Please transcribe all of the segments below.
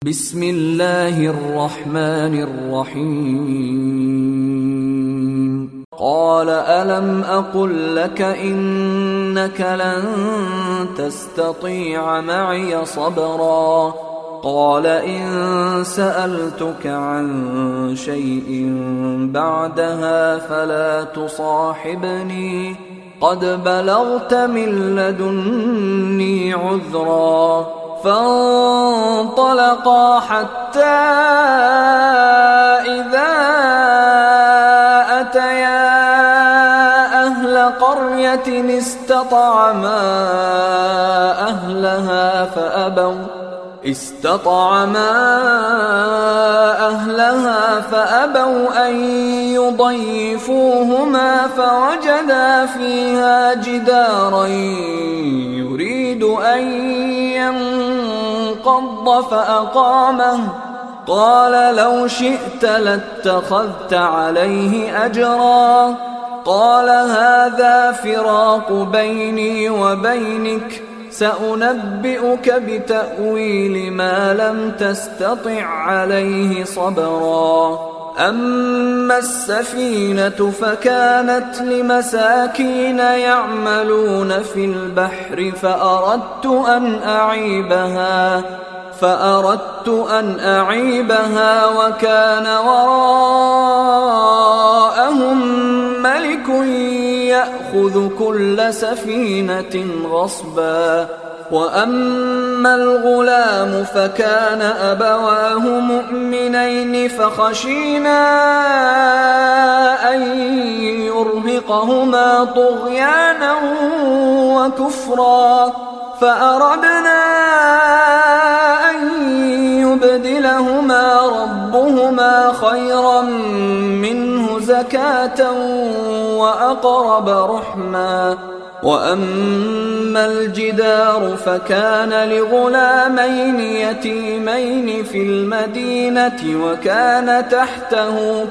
بسم الله الرحمن الرحيم. قال ألم أقل لك إنك لن تستطيع معي صبرا قال إن سألتك عن شيء بعدها فلا تصاحبني قد بلغت من لدني عذرا فانطلقا حتى إذا أتيا أهل قرية استطعما أهلها فأبوا أن يضيفوهما فوجدا فيها جدارا يريد أن ينقض فأقامه قال لو شئت لاتخذت عليه أجرا قال هذا فراق بيني وبينك سأنبئك بتأويل ما لم تستطع عليه صبرا أما السفينة فكانت لمساكين يعملون في البحر فأردت أن أعيبها وكان وراءهم ملك يأخذ كل سفينة غصبا وأما الغلام فكان أبواه مؤمنين فخشينا أن يرهقهما طغيانا وكفرا فأردنا أن يبدلهما ربهما خيرا منه زكاة وأقرب رحما وأما الجدار فكان لغلامين يتيمين في المدينة وكان تحته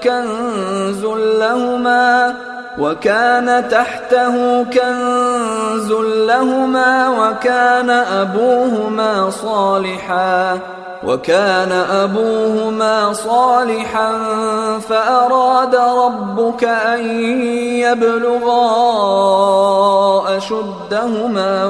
كنز لهما وكان أبوهما صالحا فأراد ربك أن يبلغا أشدهما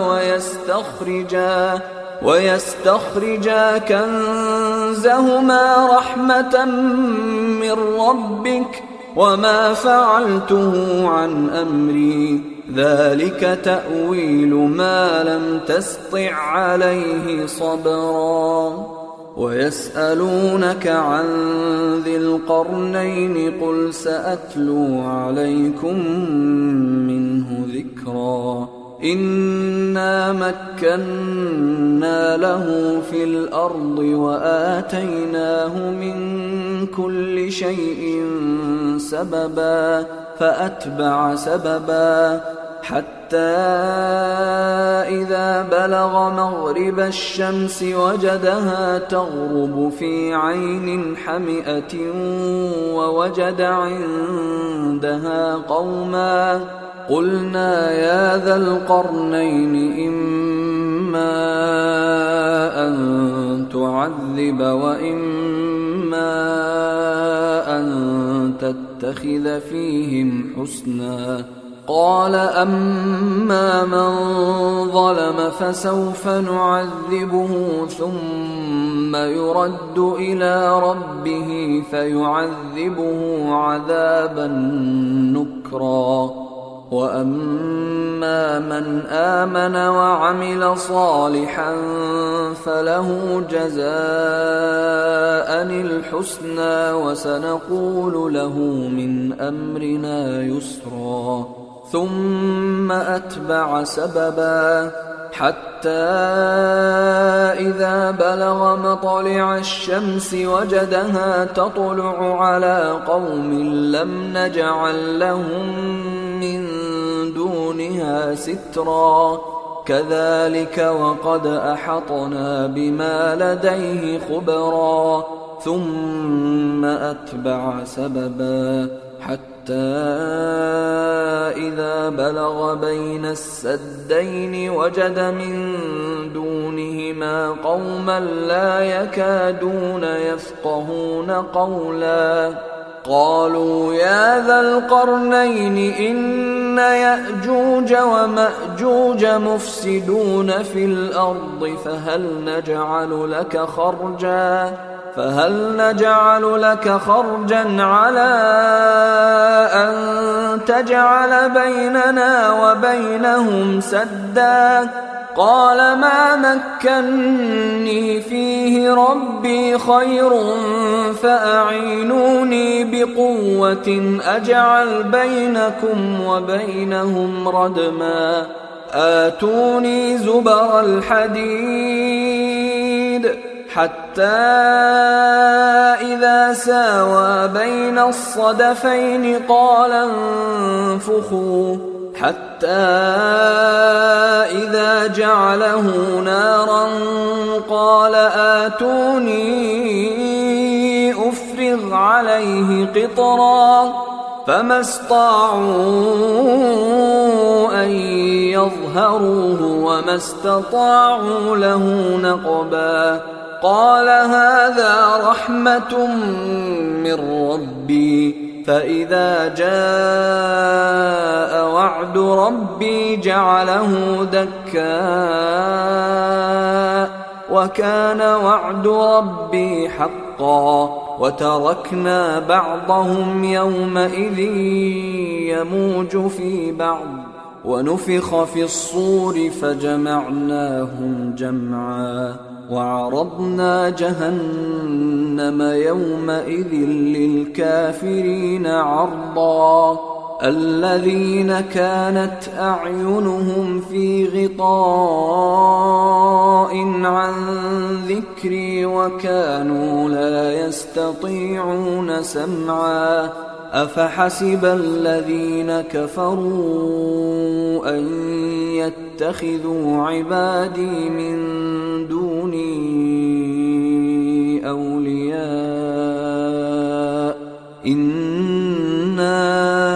ويستخرجا كنزهما رحمة من ربك وما فعلته عن أمري ذلك تأويل ما لم تسطع عليه صبرا ويسألونك عن ذي القرنين قل سأتلو عليكم منه ذكرا إنا مكنا له في الأرض وآتيناه من كل شيء سببا فأتبع سببا حتى إذا بلغ مغرب الشمس وجدها تغرب في عين حمئة ووجد عندها قوما قلنا يا ذا القرنين إما أن تعذب وإما أن تتخذ فيهم حسنا قال أما من ظلم فسوف نعذبه ثم يرد إلى ربه فيعذبه عذابا نكرا وأما من آمن وعمل صالحا فله جزاء الحسنى وسنقول له من أمرنا يسرا ثم أتبع سببا حتى إذا بلغ مطلع الشمس وجدها تطلع على قوم لم نجعل لهم من دونها سترا كذلك وقد أحطنا بما لديه خبرا ثم أتبع سببا حتى إذا بلغ بين السدين وجد من دونهما قوما لا يكادون يفقهون قولا قالوا يا ذا القرنين إن يأجوج ومأجوج مفسدون في الأرض فهل نجعل لك خرجا على أن تجعل بيننا وبينهم سدا قال ما مكني فيه ربي خير فأعينوني بقوة أجعل بينكم وبينهم ردما آتوني زبر الحديد حتى إذا ساوى بين الصدفين قال انفخوا حتى إذا جعله نارا قال آتوني أفرغ عليه قطرا فما استطاعوا أن يظهروه وما استطاعوا له نقبا قال هذا رحمة من ربي فإذا جاء وعد ربي جعله دكا وكان وعد ربي حقا وتركنا بعضهم يومئذ يموج في بعض ونفخ في الصور فجمعناهم جمعا وعرضنا جهنم يومئذ للكافرين عرضا الذين كانت أعينهم في غطاء عن ذكري وكانوا لا يستطيعون سمعا أفحسب الذين كفروا أن يتخذوا عبادي من دوني أولياء إنا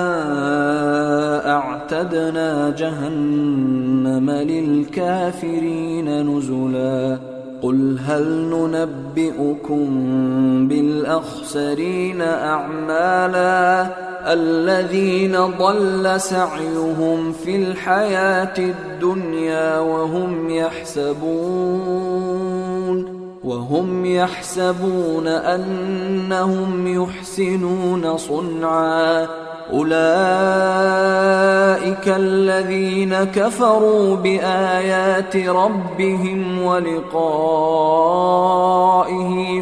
أعتدنا جهنم للكافرين نزلا قل هل ننبئكم بالأخسرين أعمالا الذين ضل سعيهم في الحياة الدنيا وهم يحسبون أنهم يحسنون صنعا أولئك الذين كفروا بآيات ربهم ولقائه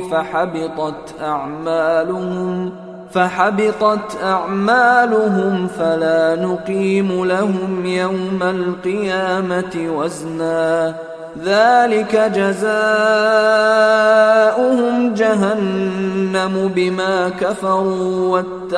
فحبطت أعمالهم فلا نقيم لهم يوم القيامة وزنا ذلك جزاؤهم جهنم بما كفروا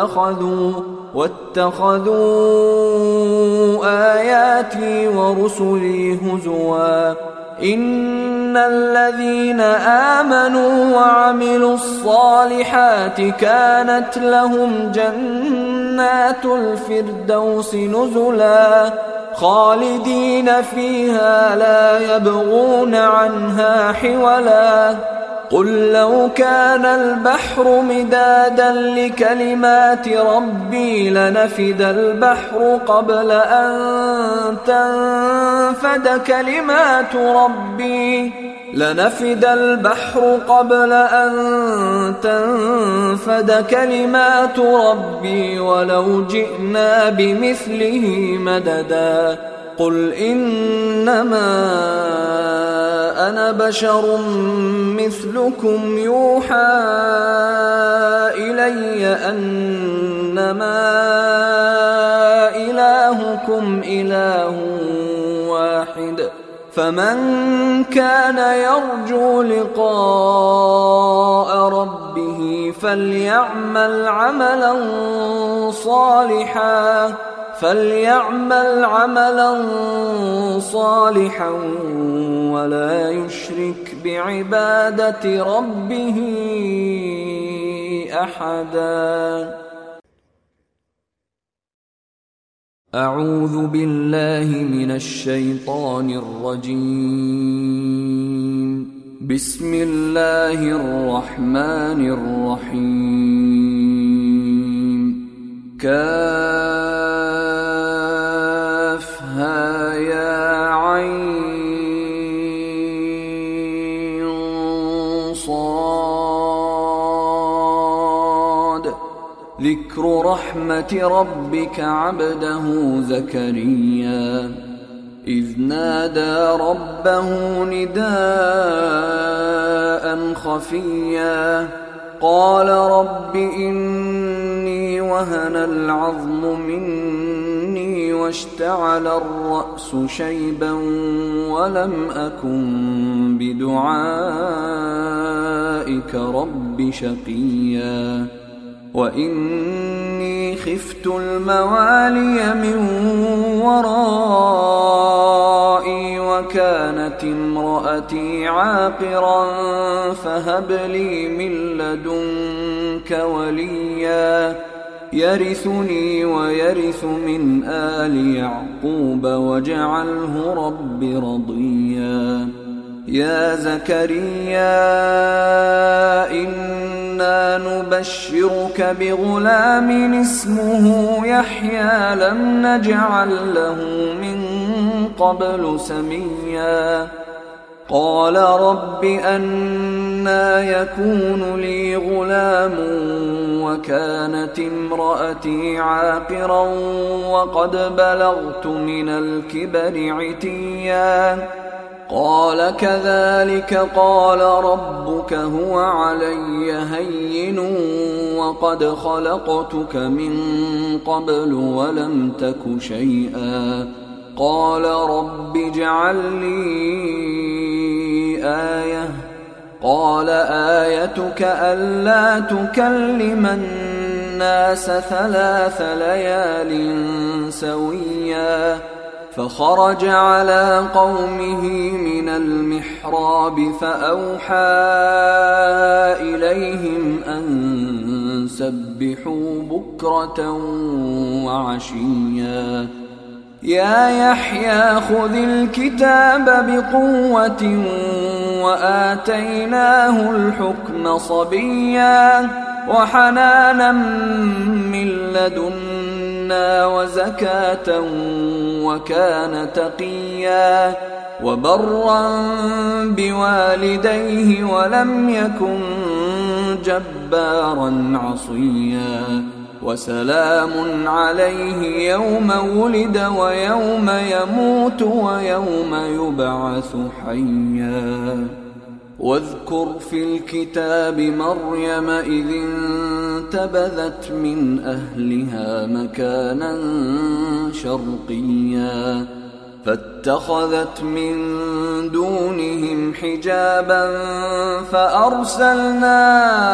واتخذوا آياتي ورسلي هزوا إن الذين آمنوا وعملوا الصالحات كانت لهم جنات الفردوس نزلا خالدين فيها لا يبغون عنها حولا قل لو كان البحر مدادا لكلمات ربي لنفد البحر قبل أن تنفد كلمات ربي ولو جئنا بمثله مددا قل إنما أنا بشر مثلكم يوحى إلي أنما إلهكم إله واحد فمن كان يرجو لقاء ربه فليعمل عملا صالحا ولا يشرك بعبادة ربه أحدا. أعوذ بالله من الشيطان الرجيم. بسم الله الرحمن الرحيم. كافها يا عين صاد. ذكر رحمة ربك عبده زكريا إذ نادى ربه نداء خفيا قال رب إني وهن العظم مني واشتعل الرأس شيبا ولم أكن بدعائك رب شقيا وإني خفت الموالي من ورائي وكانت امرأتي عاقرا فهب لي من لدنك وليا يرثني ويرث من آل يعقوب واجعله رب رضيا. يا زكريا إنا نبشرك بغلام اسمه يحيى لم نجعل له من قبل سميا. قال رب أنى يكون لي غلام وكانت امرأتي عاقرا وقد بلغت من الكبر عتيا. قال كذلك قال ربك هو علي هين وقد خلقتك من قبل ولم تك شيئا. قال رب اجعل لي آية. قال آيتك ألا تكلم الناس 3 ليال سويا. فخرج على قومه من المحراب فأوحى إليهم أن سبحوا بكرة وعشيا. يا يحيى خذ الكتاب بقوة وآتيناه الحكم صبيا وحنانا من لدنا وزكاة وكان تقيا وبرا بوالديه ولم يكن جبارا عصيا. وسلام عليه يوم ولد ويوم يموت ويوم يبعث حيا. واذكر في الكتاب مريم إذ انتبذت من أهلها مكانا شرقيا فاتخذت من دونهم حجابا فأرسلنا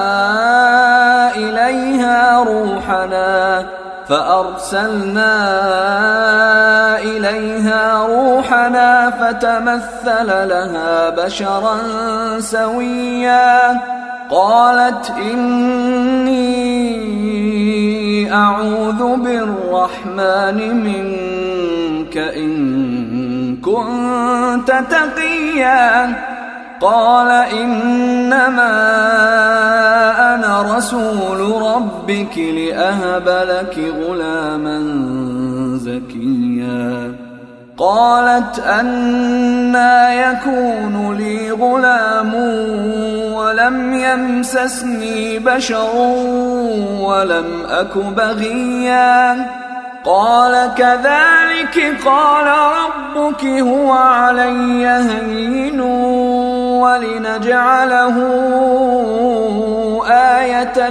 إليها روحنا فتمثل لها بشرا سويا. قالت إني أعوذ بالرحمن منك إن كنت تقيا. قال إنما أنا رسول ربك لأهب لك غلاما زكيا. قالت أنى يكون لي غلام ولم يمسسني بشر ولم أك بغيا. قال كذلك قال ربك هو علي هين ولنجعله آية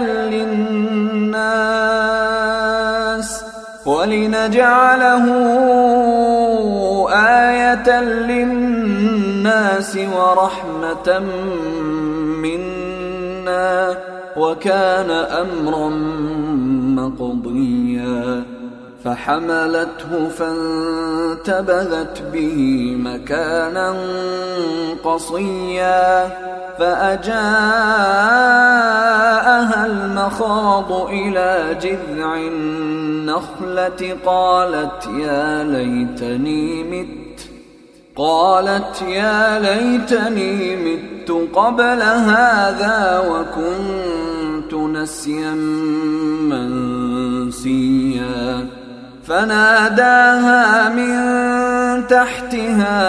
للناس ورحمة منا وكان أمرا مقضيا. فحملته فانتبذت به مكانا قصيا فأجاءها المخاض تخاض إلى جذع النخلة قالت يا ليتني مت قبل هذا وكنت نسيا منسيا. فناداها من تحتها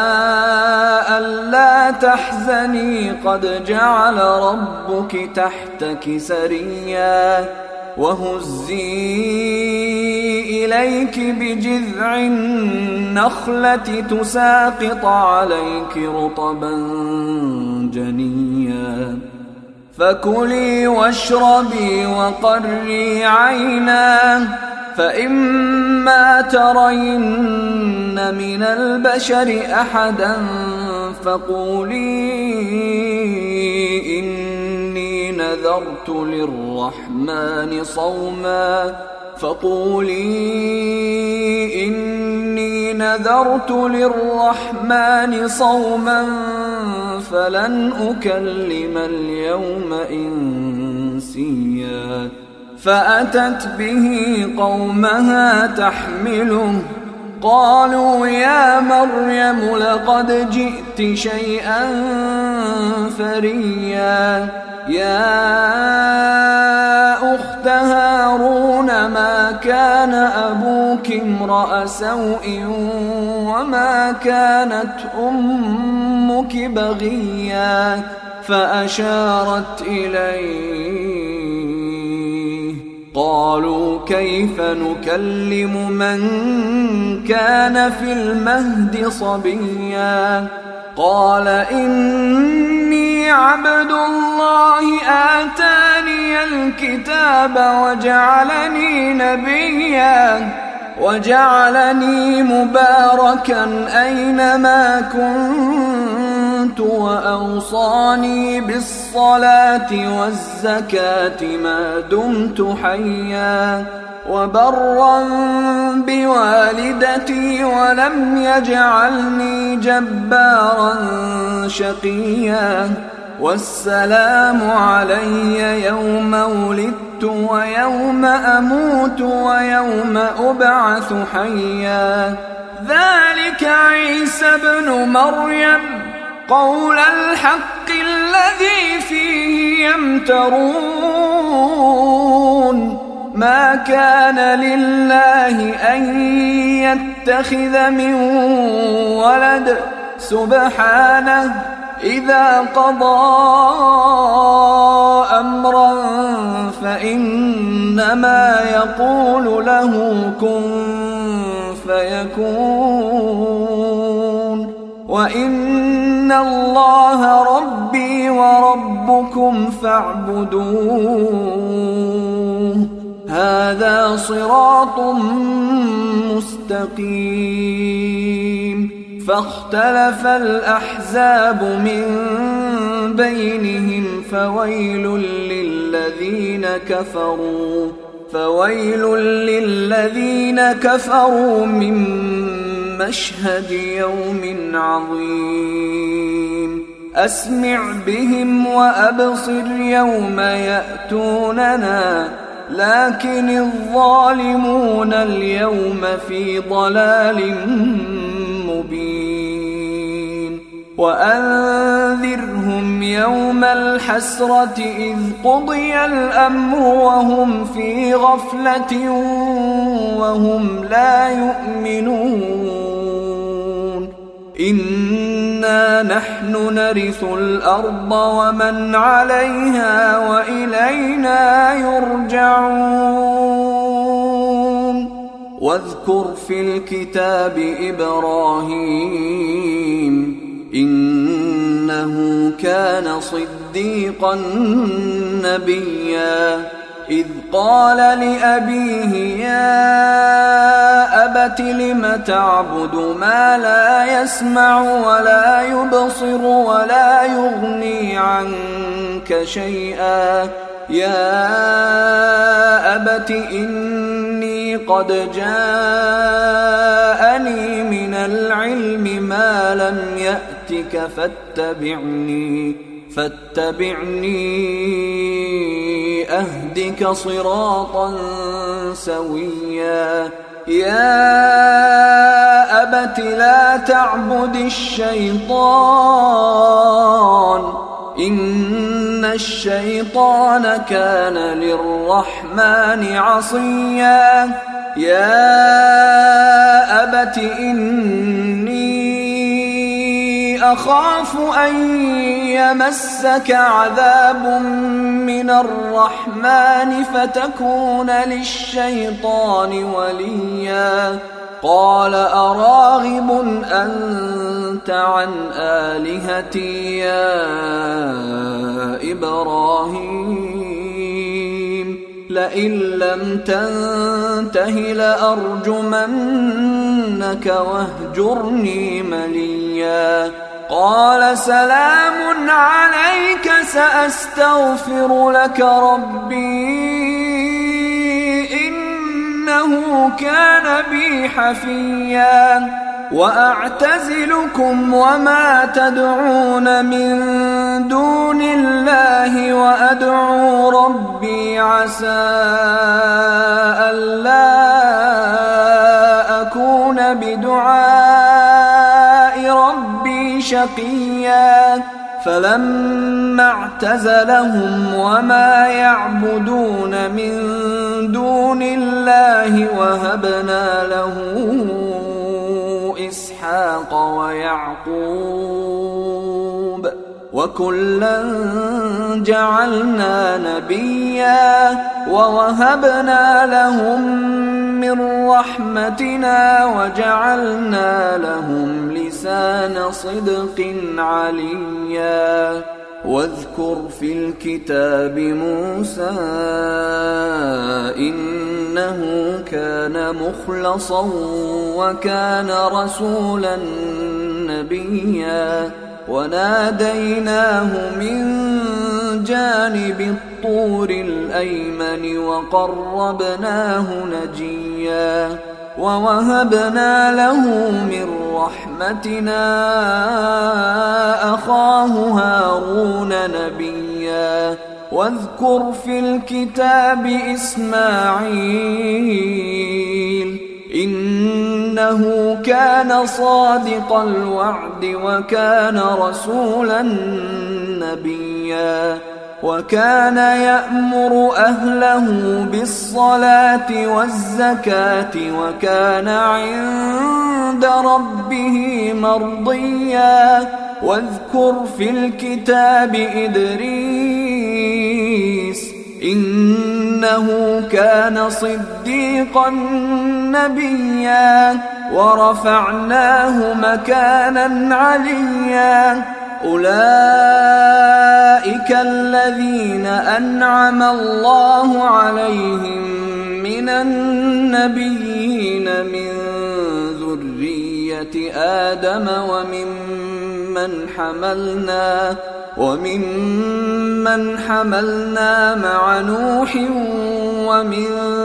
ألا تحزني قد جعل ربك تحتك سريا وهزي إليك بجذع النخلة تساقط عليك رطبا جنيا. فكلي واشربي وقري عينا فإما ترين من البشر أحدا فقولي إني نذرت للرحمن صوما فلن أكلم اليوم إنسيا. فأتت به قومها تحمله قالوا يا مريم لقد جئت شيئا فريا. يا أخت هارون ما كان أبوك امرأ سوء وما كانت أمك بغيا. فأشارت إليه قالوا كيف نكلم من كان في المهد صبيا. قال إني عبد الله آتاني الكتاب وجعلني نبيا وجعلني مباركا أينما كنت وأوصاني بالصلاة والزكاة ما دمت حيا وبرا بوالدتي ولم يجعلني جبارا شقيا. والسلام علي يوم ولدت ويوم أموت ويوم أبعث حيا. ذلك عيسى ابن مريم قول الحق الذي فيه يمترون. ما كان لله أن يتخذ من ولد سبحانه إذا قضى أمرا فإنما يقول له كن فيكون. وإن الله ربي وربكم فاعبدوه هذا صراط مستقيم. فاختلف الأحزاب من بينهم فويل للذين كفروا من مشهد يوم عظيم. أسمع بهم وأبصر يوم يأتوننا لكن الظالمون اليوم في ضلال مبين. وأنذرهم يوم الحسرة إذ قضي الأمر وهم في غفلة وهم لا يؤمنون. إنا نحن نرث الأرض ومن عليها وإلينا يرجعون. واذكر في الكتاب إبراهيم إنه كان صديقا نبيا. إذ قال لأبيه يا أبت لم تعبد ما لا يسمع ولا يبصر ولا يغني عنك شيئا. يا أبت إني قد جاءني من العلم ما لم يأتك فاتبعني أهدك ليهدك صراطا سويا يا أبت لا تعبد الشيطان إن الشيطان كان للرحمن عصيا يا أبت إني أخاف أن يمسك عذاب من الرحمن فتكون للشيطان وليا قال أراغب أنت عن آلهتي يا إبراهيم لئن لم تنته لأرجمنك واهجرني مليا قال سلام عليك سأستغفر لك ربي إنه كان بي حفيا وأعتزلكم وما تدعون من دون الله وأدعو ربي عسى ألا أكون بدعاء ربي شقيا فلما اعتزلهم وما يعبدون من دون الله وهبنا له إسحاق ويعقوب وكلا جعلنا نبيا ووهبنا لهم من رحمتنا وجعلنا لهم لسان صدق عليا واذكر في الكتاب موسى إنه كان مخلصا وكان رسولا نبيا وناديناه من جانب الطور الأيمن وقربناه نجيا ووهبنا له من رحمتنا أخاه هارون نبيا واذكر في الكتاب إسماعيل إنه كان صادق الوعد وكان رسولا نبيا وكان يأمر أهله بالصلاة والزكاة وكان عند ربه مرضيا واذكر في الكتاب إدريس إنه كان صديقا نبيا ورفعناه مكانا عليا أولئك الذين أنعم الله عليهم من النبيين من ذرية آدم وممن حملنا مع نوح ومن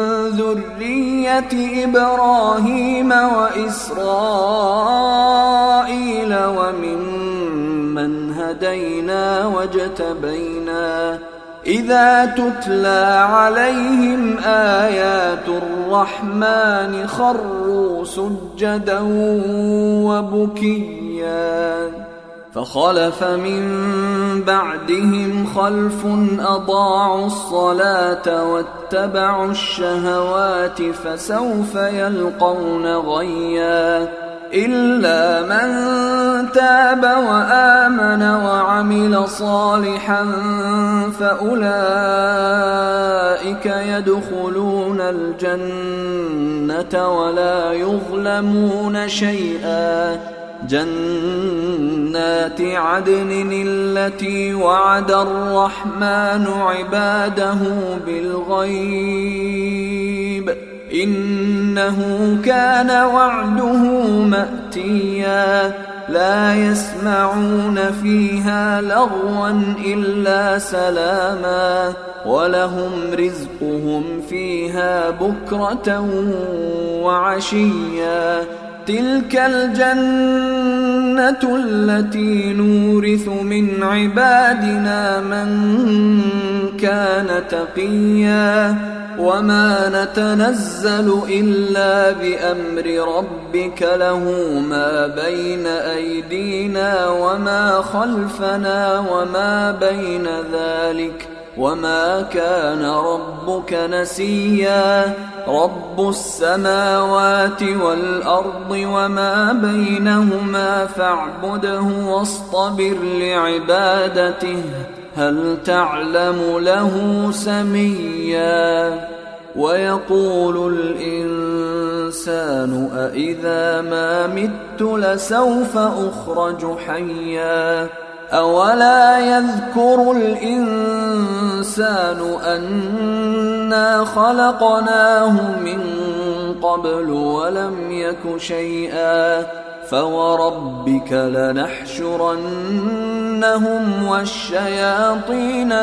ذرية إبراهيم وإسرائيل وممن هدينا واجتبينا إذا تتلى عليهم آيات الرحمن خروا سجدا وبكيا فخلف من بعدهم خلف أضاعوا الصلاة واتبعوا الشهوات فسوف يلقون غيا إلا من تاب وآمن وعمل صالحا فأولئك يدخلون الجنة ولا يظلمون شيئا جنات عدن التي وعد الرحمن عباده بالغيب إنه كان وعده مأتيا لا يسمعون فيها لغوا إلا سلاما ولهم رزقهم فيها بكرة وعشيا تلك الجنة التي نورث من عبادنا من كان تقيا وما نتنزل إلا بأمر ربك له ما بين أيدينا وما خلفنا وما بين ذلك وما كان ربك نسيا رب السماوات والأرض وما بينهما فاعبده واصطبر لعبادته هل تعلم له سميا ويقول الإنسان أإذا ما مت لسوف أخرج حيا أولا يذكر الإنسان أنا خلقناه من قبل ولم يك شيئا فوربك لنحشرنهم والشياطين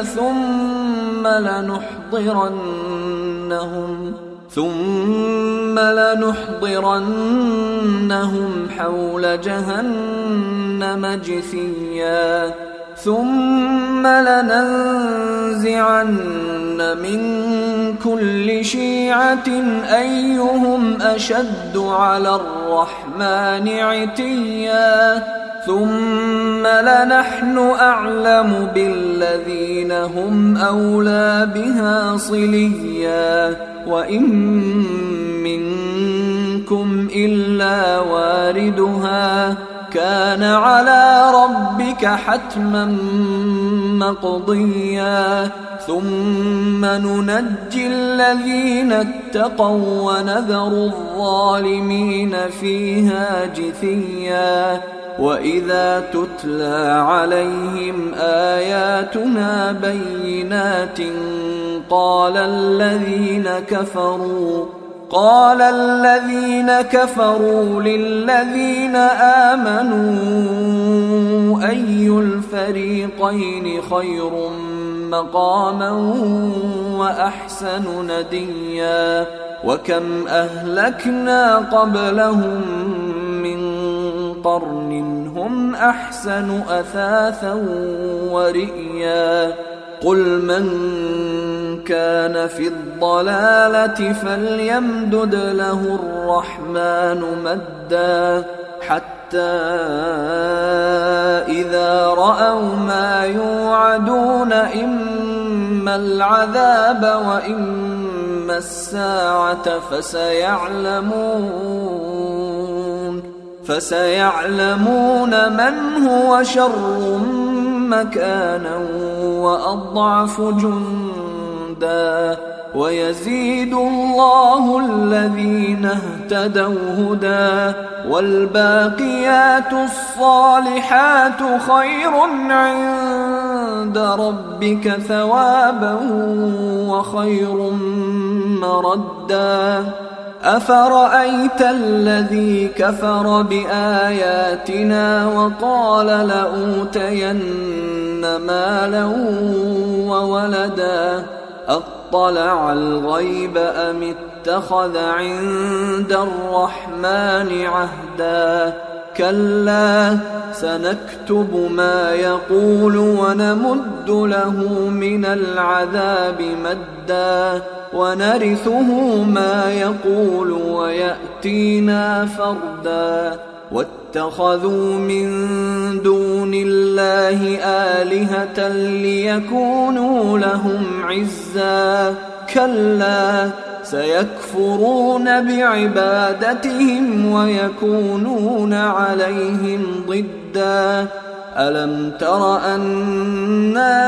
ثم لنحضرنهم حول جهنم جثيا ثم لننزعن من كل شيعة أيهم أشد على الرحمن عتيا ثم لنحن أعلم بالذين هم أولى بها صليا وإن منكم إلا واردها كان على ربك حتما مقضيا ثم ننجي الذين اتقوا ونذر الظالمين فيها جثيا وإذا تتلى عليهم آياتنا بينات قال الذين كفروا للذين آمنوا أي الفريقين خير مقاما وأحسن نديا وكم أهلكنا قبلهم من قرن هم أحسن أثاثا ورئيا قل من كان في الضلالة فليمدد له الرحمن مدا حتى إذا رأوا ما يوعدون إما العذاب وإما الساعة فسيعلمون من هو شر مكانا وأضعف جندا ويزيد الله الذين اهتدوا هدى والباقيات الصالحات خير عند ربك ثوابا وخير مردا أفرأيت الذي كفر بآياتنا وقال لأوتين مالا وولدا أطلع الغيب أم اتخذ عند الرحمن عهدا كلا سنكتب ما يقول ونمد له من العذاب مدا ونرثه ما يقول ويأتينا فردا واتخذوا من دون الله آلهة ليكونوا لهم عزا كلا سيكفرون بعبادتهم ويكونون عليهم ضدا ألم تر أنا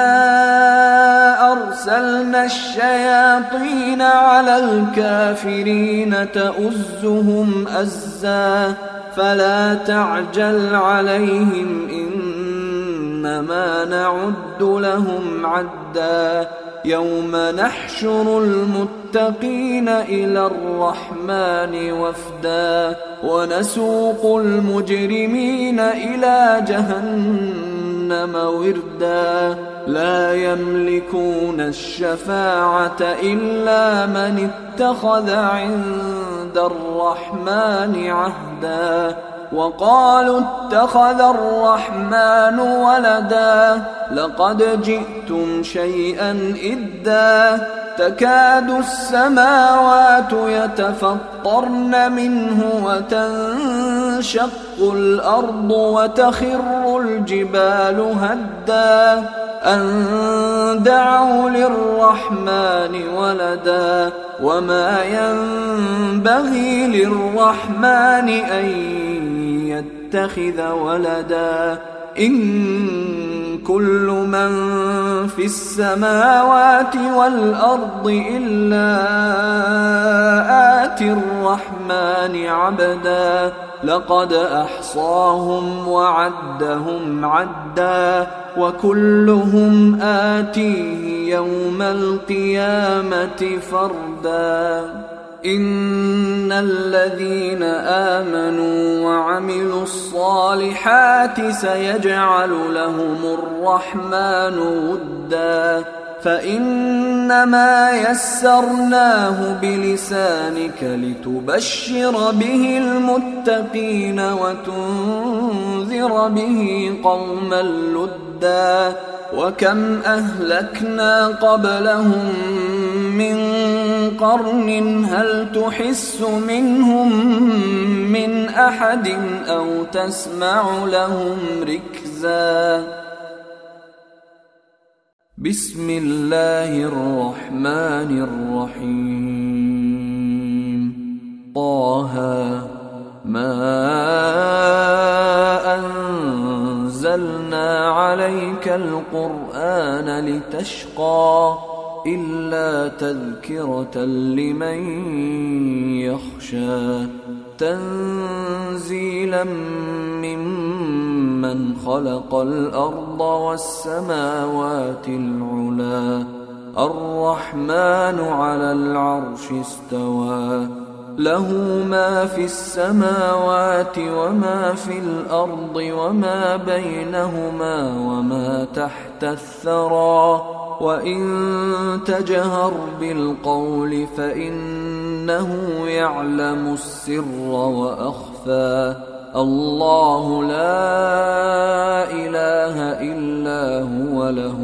أرسلنا الشياطين على الكافرين تؤزهم أزا فلا تعجل عليهم إنما نعد لهم عدا يوم نحشر المتقين إلى الرحمن وفدا ونسوق المجرمين إلى جهنم وردا لا يملكون الشفاعة إلا من اتخذ عند الرحمن عهدا وقالوا اتخذ الرحمن ولدا لقد جئتم شيئا إدا تكاد السماوات يتفطرن منه وتنشق الأرض وتخر الجبال هدا أن دعوا للرحمن ولدا وما ينبغي للرحمن أن يتخذ ولدا إن كل من في السماوات والأرض إلا آتي الرحمن عبدا لقد أحصاهم وعدهم عدا وكلهم آتيه يوم القيامة فردا إن الذين آمنوا وعملوا الصالحات سيجعل لهم الرحمن ودا فإنما يسرناه بلسانك لتبشر به المتقين وتنذر به قوما لدا وكم أهلكنا قبلهم من قرن هل تحس منهم من أحد أو تسمع لهم ركزا بسم الله الرحمن الرحيم طه ما أنزلنا عليك القرآن لتشقى إلا تذكرة لمن يخشى تنزيلا ممن خلق الأرض والسماوات العلا الرحمن على العرش استوى له ما في السماوات وما في الأرض وما بينهما وما تحت الثرى وإن تجهر بالقول فإنه يعلم السر وأخفى الله لا إله إلا هو له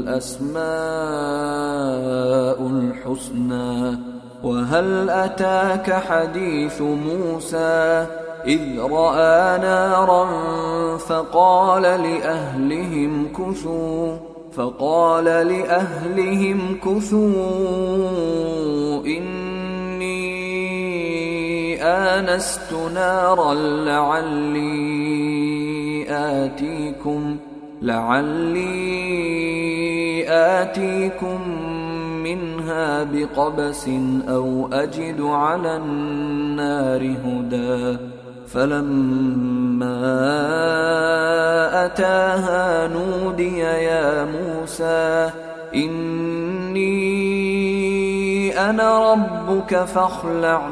الأسماء الحسنى وهل أتاك حديث موسى إذ رأى نارا فقال لأهلهم كثوا إني آنست نارا لعلي آتيكم منها بقبس أو أجد على النار هدى فلما أتاها نودي يا موسى إني أنا ربك فاخلع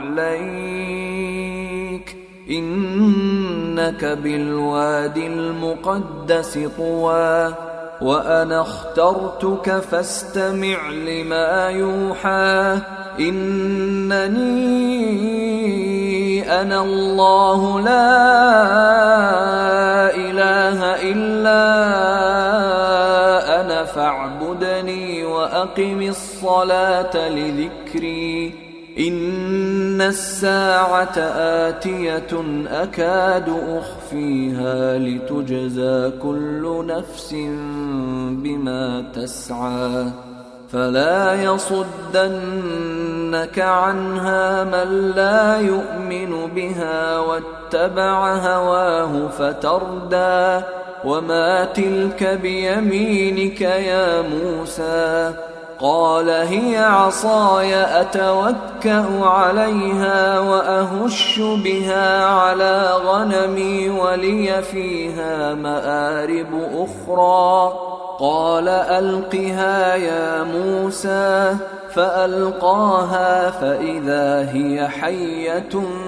نعليك إنك بالوادي المقدس طوى وأنا اخترتك فاستمع لما يوحى إنني أنا الله لا إله إلا أنا فاعبدني وأقم الصلاة لذكري إن الساعة آتية أكاد أخفيها لتجزى كل نفس بما تسعى فلا يصدنك عنها من لا يؤمن بها واتبع هواه فتردى وما تلك بيمينك يا موسى قال هي عصاي أتوكأ عليها وأهش بها على غنمي ولي فيها مآرب أخرى قال ألقها يا موسى فألقاها فإذا هي حية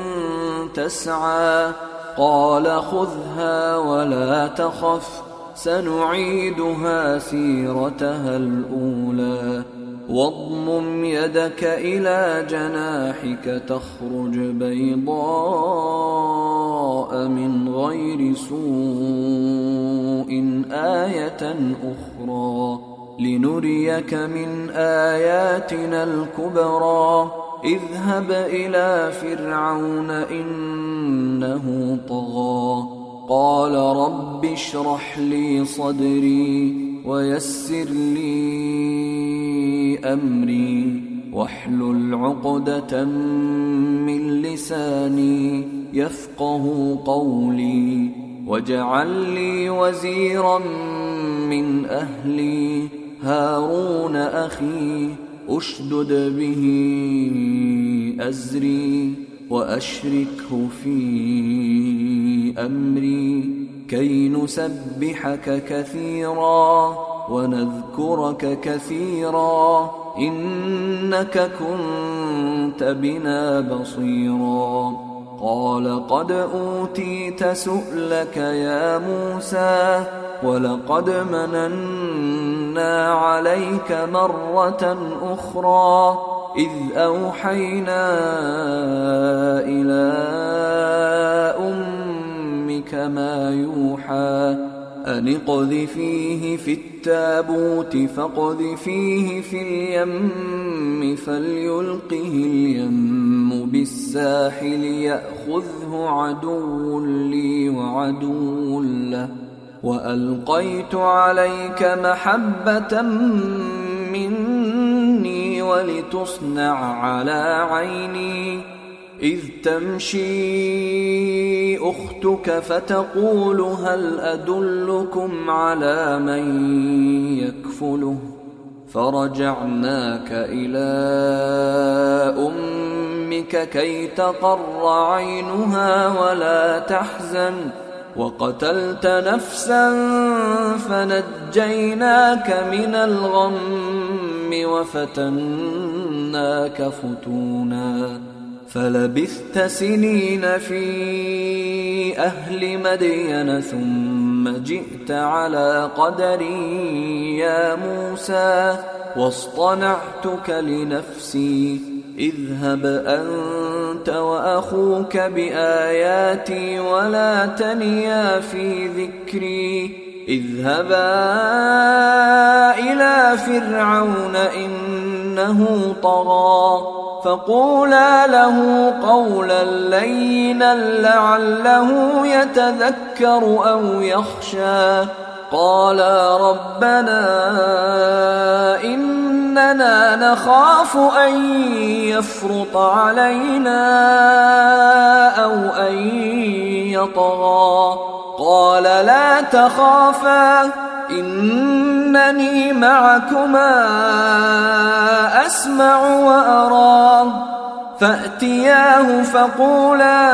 تسعى قال خذها ولا تخف سنعيدها سيرتها الأولى واضمم يدك إلى جناحك تخرج بيضاء من غير سوء آية أخرى لنريك من آياتنا الكبرى اذهب إلى فرعون إنه طغى قال رب اشرح لي صدري ويسر لي أمري واحلل عقدة من لساني يفقه قولي واجعل لي وزيرا من أهلي هارون أخي أشدد به أزري وأشركه في أمري كي نسبحك كثيرا ونذكرك كثيرا إنك كنت بنا بصيرا قال قد أوتيت سؤلك يا موسى ولقد مننا عليك مرة أخرى إذ أوحينا إلى أمك ما يوحى أن اقذفيه في التابوت فاقذفيه في اليم فليلقه اليم بالساحل يأخذه عدو لي وعدو له وألقيت عليك محبة مني ولتصنع على عيني إذ تمشي أختك فتقول هل أدلكم على من يكفله فرجعناك إلى أمك كي تقر عينها ولا تحزن وقتلت نفسا فنجيناك من الغم وفتناك فتونا فلبثت سنين في أهل مدين ثم جئت على قدري يا موسى واصطنعتك لنفسي اذهب أنت وأخوك بآياتي ولا تنيا في ذكري اذهبا إلى فرعون إنه طغى فقولا له قولا لينا لعله يتذكر أو يخشى قالا ربنا إننا نخاف أن يفرط علينا أو أن يطغى قال لا تخافا إنني معكما أسمع وأرى فأتياه فقولا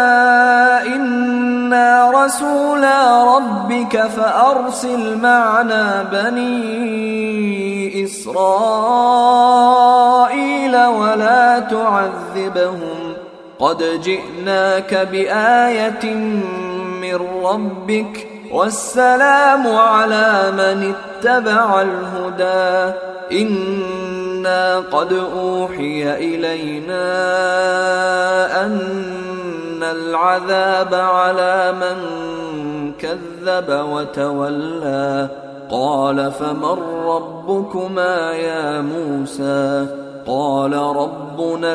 إنا رسولا ربك فأرسل معنا بني إسرائيل ولا تعذبهم قد جئناك بآية من ربك والسلام على من اتبع الهدى إنا قد أوحي إلينا أن العذاب على من كذب وتولى قال فمن ربكما يا موسى قال ربنا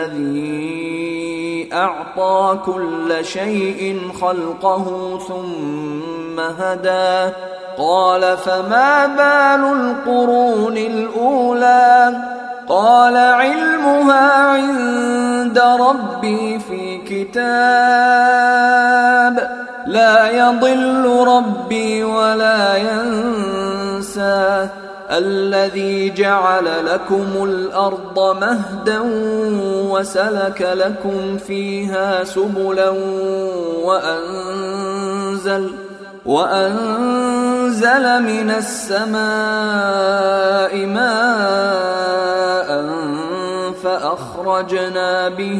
الذي أعطى كل شيء خلقه ثم هدى قال فما بال القرون الأولى قال علمها عند ربي في كتاب لا يضل ربي ولا ينسى الذي جعل لكم الأرض مهدا وسلك لكم فيها سبلا وأنزل من السماء ماء فأخرجنا به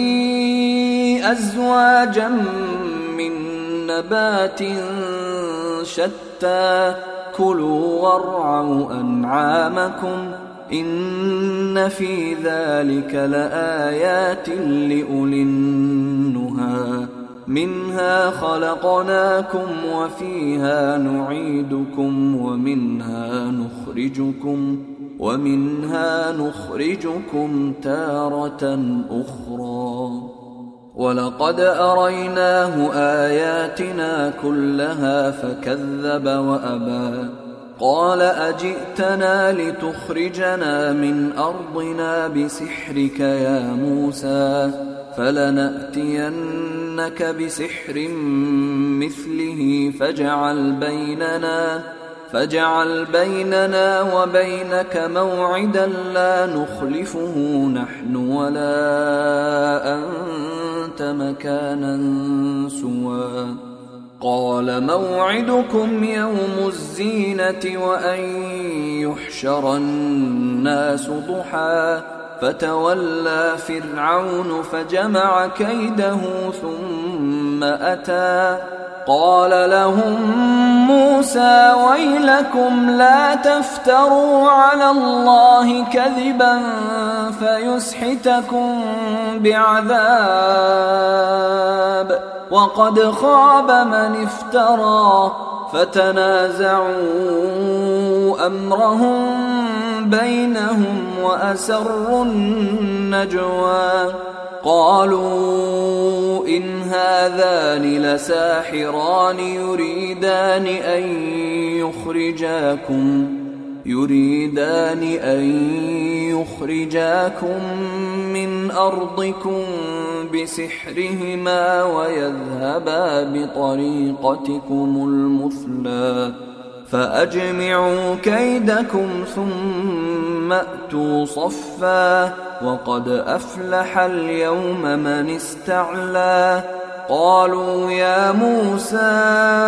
أزواجا من نبات شتى كلوا وارعوا أنعامكم إن في ذلك لآيات لأولي النهى منها خلقناكم وفيها نعيدكم ومنها نخرجكم تارة أخرى ولقد أريناه آياتنا كلها فكذب وأبى قال أجئتنا لتخرجنا من أرضنا بسحرك يا موسى فلنأتينك بسحر مثله فاجعل بيننا وبينك موعدا لا نخلفه نحن ولا أنت مكانا سوى قال موعدكم يوم الزينة وأن يحشر الناس ضحى فتولى فرعون فجمع كيده ثم أتى قال لهم موسى ويلكم لا تفتروا على الله كذبا فيسحتكم بعذاب وقد خاب من افترى فتنازعوا أمرهم بينهم وأسروا النجوى قالوا إن هذان لساحران يريدان أن يخرجاكم من أرضكم بسحرهما ويذهبا بطريقتكم المثلى فأجمعوا كيدكم ثم أتوا صفا وقد أفلح اليوم من استعلى قالوا يا موسى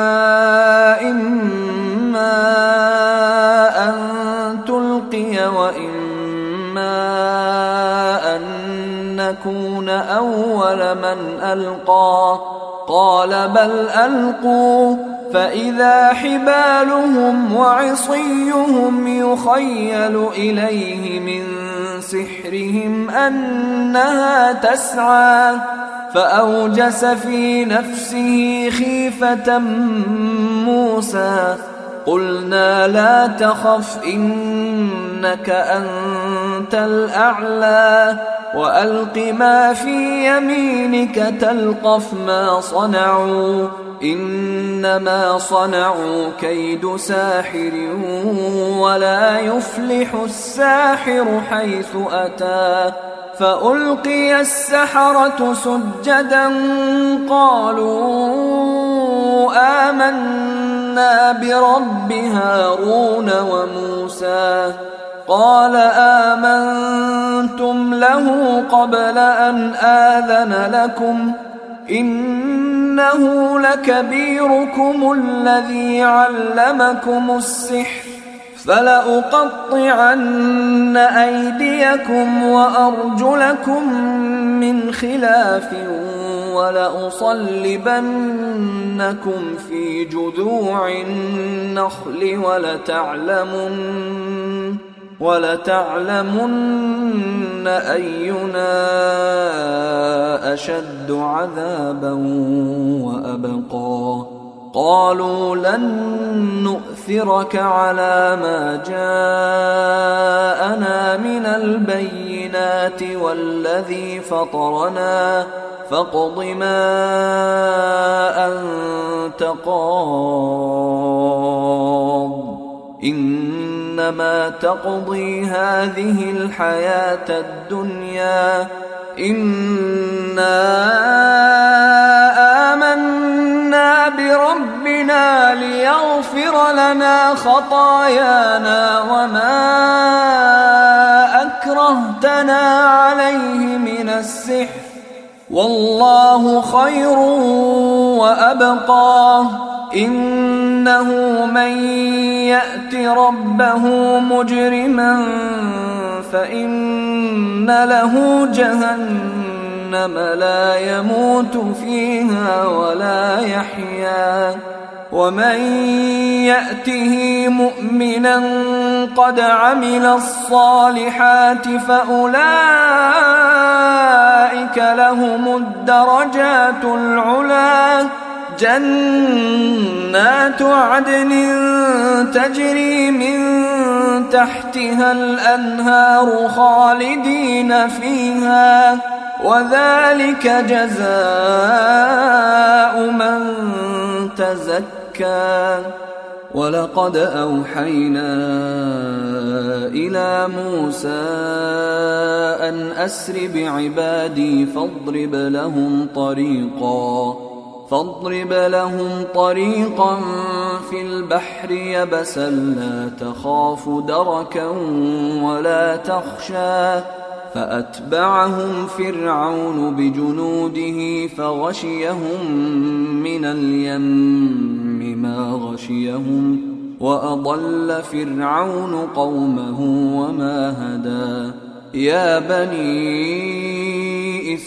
إما أن تلقي وإما أن نكون أول من ألقى قال بل ألقوا فإذا حبالهم وعصيهم يخيل إليه من سحرهم أنها تسعى فأوجس في نفسه خيفة موسى قلنا لا تخف إنك أنت الأعلى وألق ما في يمينك تلقف ما صنعوا إنما صنعوا كيد ساحر ولا يفلح الساحر حيث أتى فألقي السحرة سجدا قالوا آمنا برب هارون وموسى قال آمنتم له قبل أن آذن لكم إنه لكبيركم الذي علمكم السحر فلأقطعن أيديكم وأرجلكم من خلاف ولأصلبنكم في جذوع النخل ولتعلمن أينا أشد عذابا وأبقى قالوا لن نؤثرك على ما جاءنا من البينات والذي فطرنا فاقض ما أنت قاض إنما تقضي هذه الحياة الدنيا إنا آمنا بربنا ليغفر لنا خطايانا وما أكرهتنا عليه من السحر والله خير وأبقى إنه من يأت ربه مجرما فإن له جهنم لا يموت فيها ولا يحيا ومن يأته مؤمنا قد عمل الصالحات فأولئك لهم الدرجات العلى جنات عدن تجري من تحتها الأنهار خالدين فيها وذلك جزاء من تزكى. ولقد أوحينا إلى موسى أن أسر بعبادي فاضرب لهم طريقا في البحر يبسا لا تخاف دركا ولا تخشى فأتبعهم فرعون بجنوده فغشيهم من اليم ما غشيهم وأضل فرعون قومه وما هدى. يا بني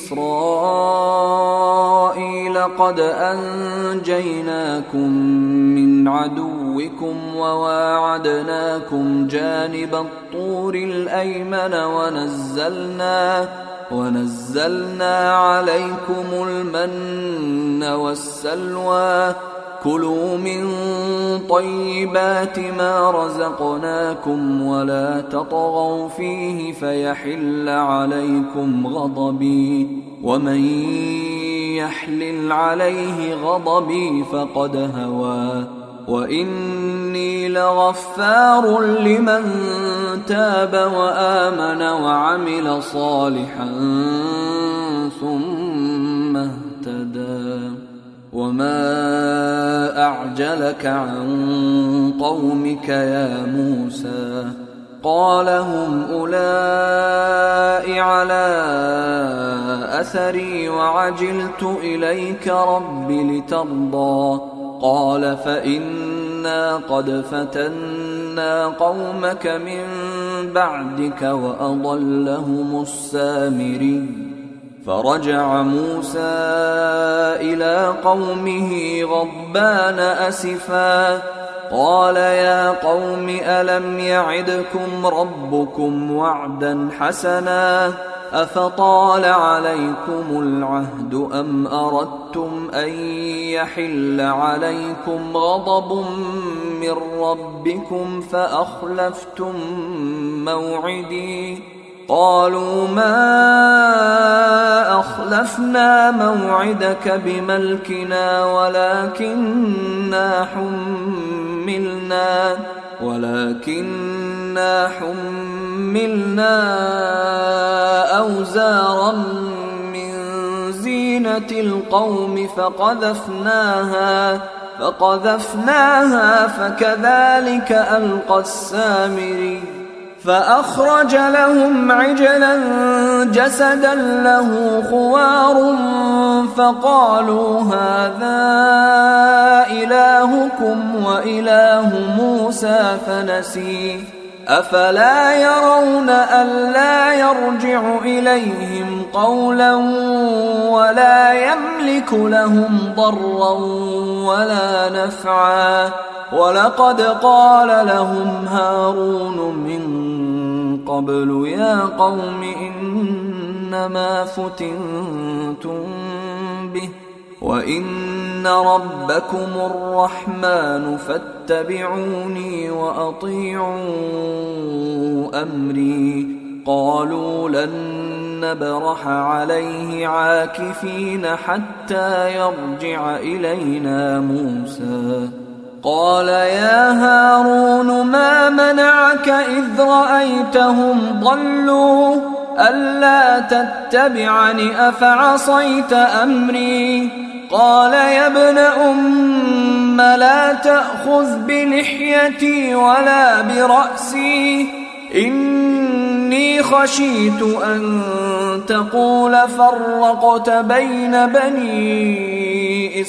إسرائيل قد أنجيناكم من عدوكم وواعدناكم جانب الطور الأيمن ونزلنا عليكم المن والسلوى كلوا من طيبات ما رزقناكم ولا تطغوا فيه فيحل عليكم غضبي ومن يحلل عليه غضبي فقد هوى وإني لغفار لمن تاب وآمن وعمل صالحا ثم اهتدى. وما أعجلك عن قومك يا موسى قال هم أولئك على أثري وعجلت إليك رب لترضى قال فإنا قد فتنا قومك من بعدك وأضلهم السامري. فرجع موسى إلى قومه غضبان أسفا قال يا قوم ألم يعدكم ربكم وعدا حسنا أفطال عليكم العهد أم أردتم أن يحل عليكم غضب من ربكم فأخلفتم موعدي قالوا ما أخلفنا موعدك بملكنا ولكننا حملنا أوزارا من زينة القوم فقذفناها فكذلك ألقى السامري. فأخرج لهم عجلا جسدا له خوار فقالوا هذا إلهكم وإله موسى فنسي أفلا يرون ألا يرجع إليهم قولا ولا يملك لهم ضرا ولا نفعا. ولقد قال لهم هارون من قبل يا قوم إنما فتنتم به وإن ربكم الرحمن فاتبعوني وأطيعوا أمري. قالوا لن نبرح عليه عاكفين حتى يرجع إلينا موسى. قال يا هارون ما منعك إذ رأيتهم ضلوا ألا تتبعني أفعصيت أمري. قال يا ابن أم لا تأخذ بلحيتي ولا برأسي إني خشيت أن تقول فرقت بين بني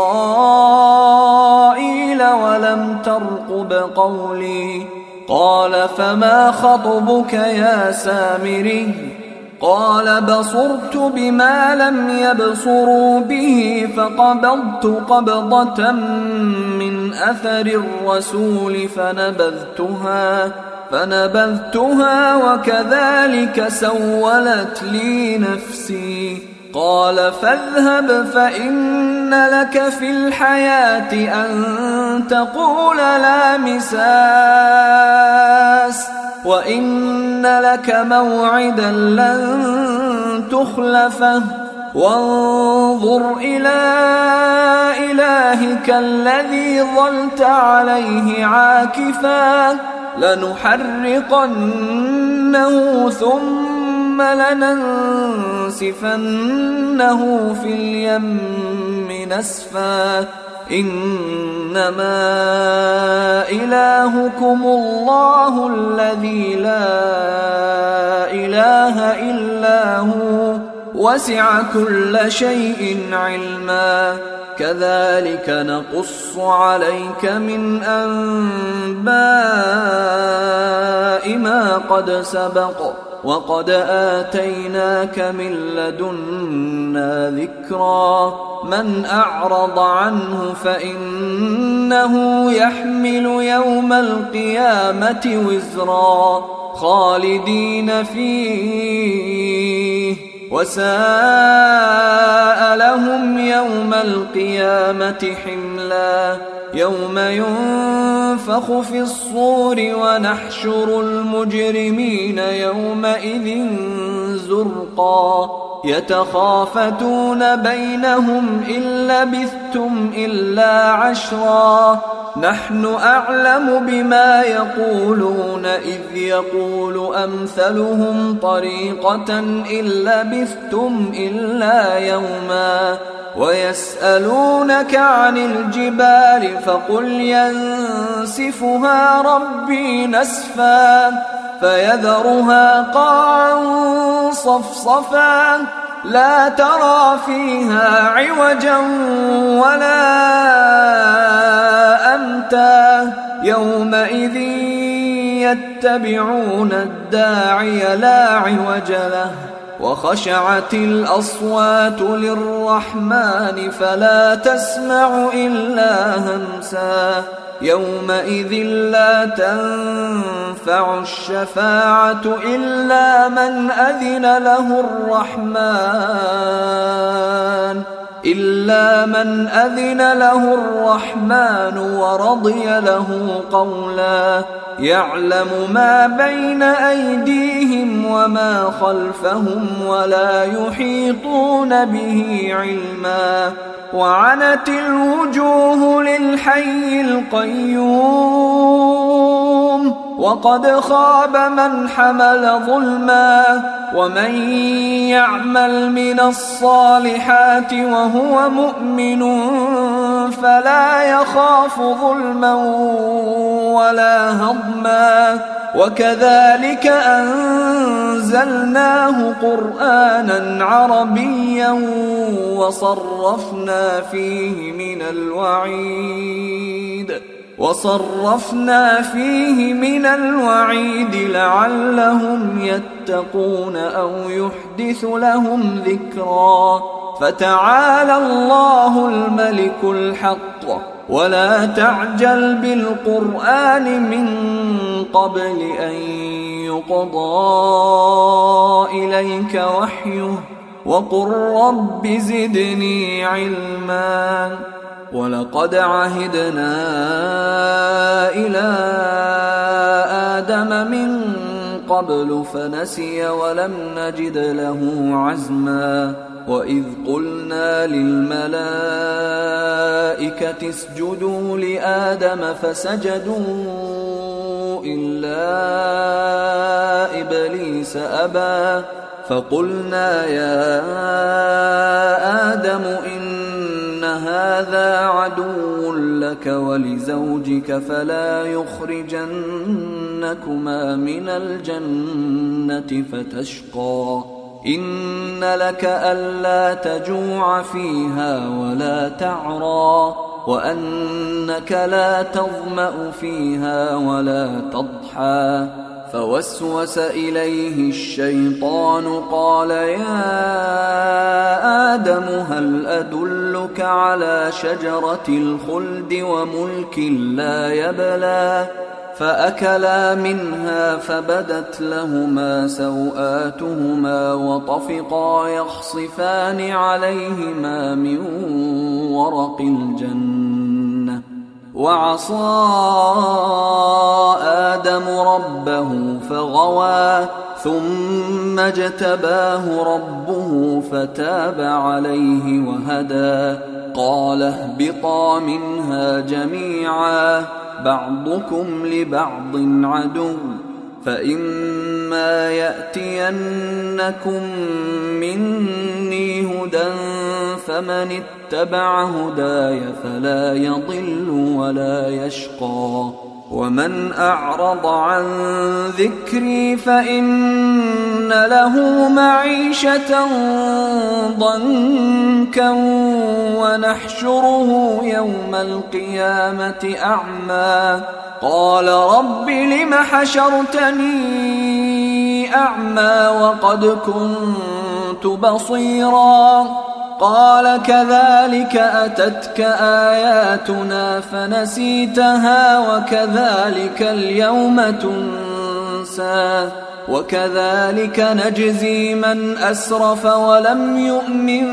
إسرائيل ولم ترقب قولي. قال فما خطبك يا سامري قال بصرت بما لم يبصروا به فقبضت قبضة من أثر الرسول فنبذتها وكذلك سولت لي نفسي. قال فاذهب فإن لك في الحياة أن تقول لا مساس وإن لك موعدا لن تخلفه وانظر إلى إلهك الذي ظلت عليه عاكفا لنحرقنه ثم لننسفنه في اليم نسفا إنما إلهكم الله الذي لا إله إلا هو وسع كل شيء علما كذلك نقص عليك من أنباء ما قد سبق وقد آتيناك من لدنا ذكرا من أعرض عنه فإنه يحمل يوم القيامة وزرا خالدين فيه وساء لهم يوم القيامة حملا يوم ينفخ في الصور ونحشر المجرمين يومئذ زرقا يتخافتون بينهم إن لبثتم إلا عشرا نحن أعلم بما يقولون إذ يقول أمثلهم طريقة إن لبثتم إلا يوما ويسألونك عن الجبال فقل ينسفها ربي نسفا فيذرها قاعا صفصفا لا ترى فيها عوجا ولا أمتا يومئذ يتبعون الداعي لا عوج له وخشعت الأصوات للرحمن فلا تسمع إلا همسا يومئذ لا تنفع الشفاعة إلا من أذن له الرحمن ورضي له قولا يعلم ما بين أيديهم وما خلفهم ولا يحيطون به علما وعنت الوجوه للحي القيوم وقد خاب من حمل ظلما ومن يعمل من الصالحات وهو مؤمن فلا يخاف ظلما ولا هضما وكذلك أنزلناه قرآنا عربيا وصرفنا فيه من الوعيد لعلهم يتقون أو يحدث لهم ذكرا فتعالى الله الملك الحق ولا تعجل بالقرآن من قبل أن يقضى إليك وحيه وقل رب زدني علما ولقد عهدنا إلى آدم من قبل فنسي ولم نجد له عزما وإذ قلنا للملائكة اسجدوا لآدم فسجدوا إلا إبليس أبى فقلنا يا آدم إن هذا عدو لك ولزوجك فلا يخرجنكما من الجنة فتشقى إن لك ألا تجوع فيها ولا تعرى وأنك لا تظمأ فيها ولا تضحى فوسوس إليه الشيطان قال يا آدم هل أدلك على شجرة الخلد وملك لا يبلى فأكلا منها فبدت لهما سوآتهما وطفقا يخصفان عليهما من ورق الجنة وعصى آدم ربه فغوى ثم اجتباه ربه فتاب عليه وهدى قال اهبطا منها جميعا بعضكم لبعض عدو فإما يأتينكم مني هدى فمن اتبع هداي فلا يضل ولا يشقى ومن أعرض عن ذكري فإن له معيشة ضنكا ونحشره يوم القيامة أعمى قال رب لم حشرتني أعمى وقد كنت بصيرا قال كذلك أتتك آياتنا فنسيتها وكذلك اليوم تنسى وكذلك نجزي من أسرف ولم يؤمن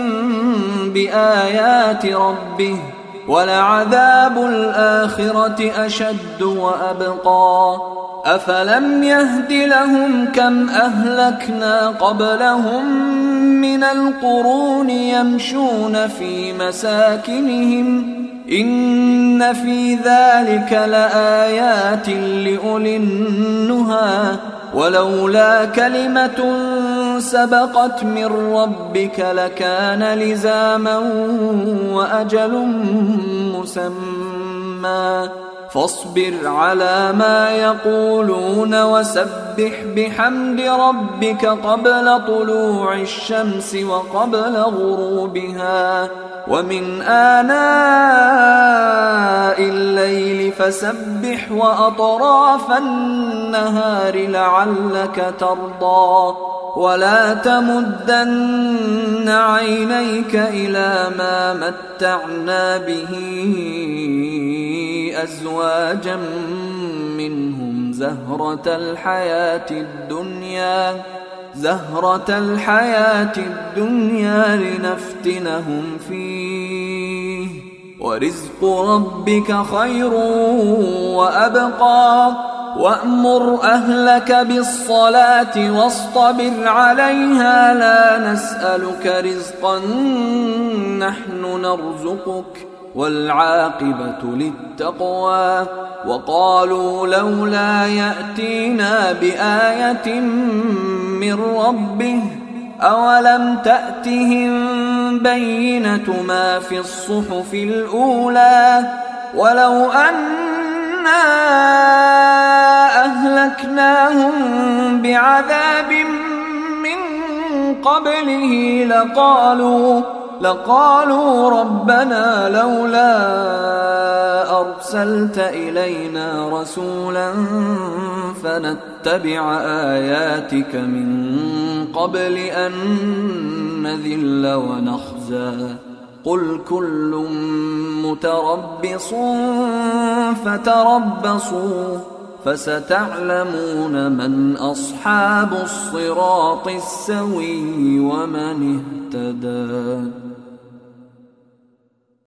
بآيات ربه ولعذاب الآخرة أشد وأبقى أفلم يهد لهم كم أهلكنا قبلهم من القرون يمشون في مساكنهم إن في ذلك لآيات لأولي النهى ولولا كلمة سبقت من ربك لكان لزاما وأجل مسمى فاصبر على ما يقولون وسبح بحمد ربك قبل طلوع الشمس وقبل غروبها ومن آناء الليل فسبح وأطراف النهار لعلك ترضى ولا تمدن عينيك إلى ما متعنا به أزواجا منهم زهرة الحياة الدنيا لنفتنهم فيه ورزق ربك خير وأبقى وأمر أهلك بالصلاة واصطبر عليها لا نسألك رزقا نحن نرزقك والعاقبة للتقوى وقالوا لولا يأتينا بآية من ربه أولم تأتهم بينة ما في الصحف الأولى ولو أنا أهلكناهم بعذاب من قبله لقالوا ربنا لولا أرسلت إلينا رسولا فنتبع آياتك من قبل أن نذل ونخزى قل كل متربص فتربصوا فستعلمون من أصحاب الصراط السوي ومن اهتدى.